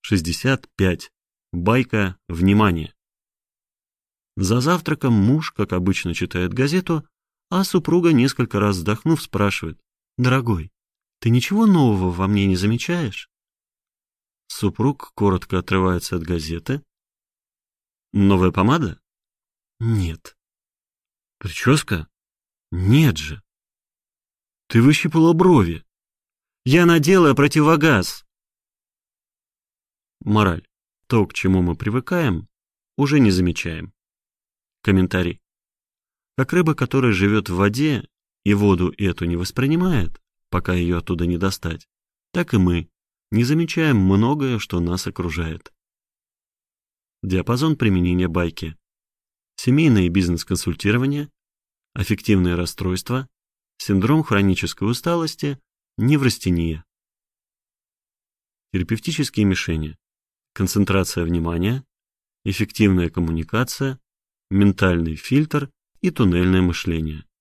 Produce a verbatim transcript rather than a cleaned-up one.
шестьдесят пять. Байка «Внимание». За завтраком муж, как обычно, читает газету, а супруга, несколько раз вздохнув, спрашивает: «Дорогой, ты ничего нового во мне не замечаешь?» Супруг коротко отрывается от газеты. «Новая помада?» «Нет». «Прическа?» «Нет же». «Ты выщипала брови». «Я надела противогаз». Мораль. То, к чему мы привыкаем, уже не замечаем. Комментарий. Как рыба, которая живет в воде и воду эту не воспринимает, пока ее оттуда не достать, так и мы не замечаем многое, что нас окружает. Диапазон применения байки. Семейное и бизнес-консультирование, аффективные расстройства, синдром хронической усталости, неврастения. Терапевтические мишени. Концентрация внимания, эффективная коммуникация, ментальный фильтр и туннельное мышление.